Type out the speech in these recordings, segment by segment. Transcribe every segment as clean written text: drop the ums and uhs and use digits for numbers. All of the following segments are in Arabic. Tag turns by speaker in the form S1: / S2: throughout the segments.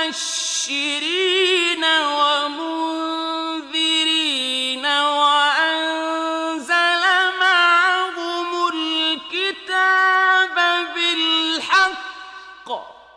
S1: مبشرين ومنذرين وأنزل معهم الكتاب بالحق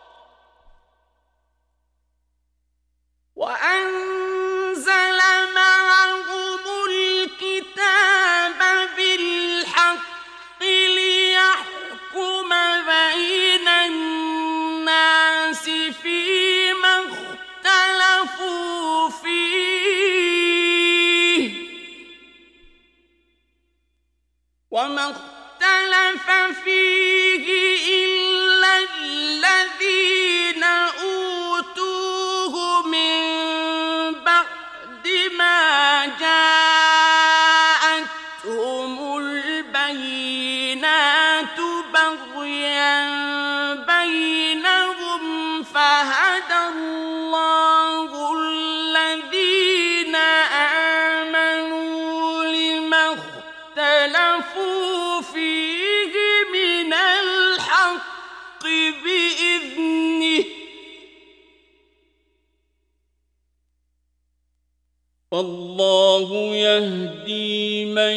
S1: ليحكم بين الناس فيما اختلفوا فيه وما اختلف فيه إلا الذين أوتوه من بعد ما جاءتهم البينات بغيا بينهم فهدى الله الذين آمنوا لما اختلفوا فيه من الحق بإذنه والله يهدي من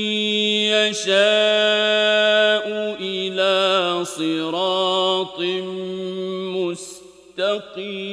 S1: يشاء إلى صراط مستقيم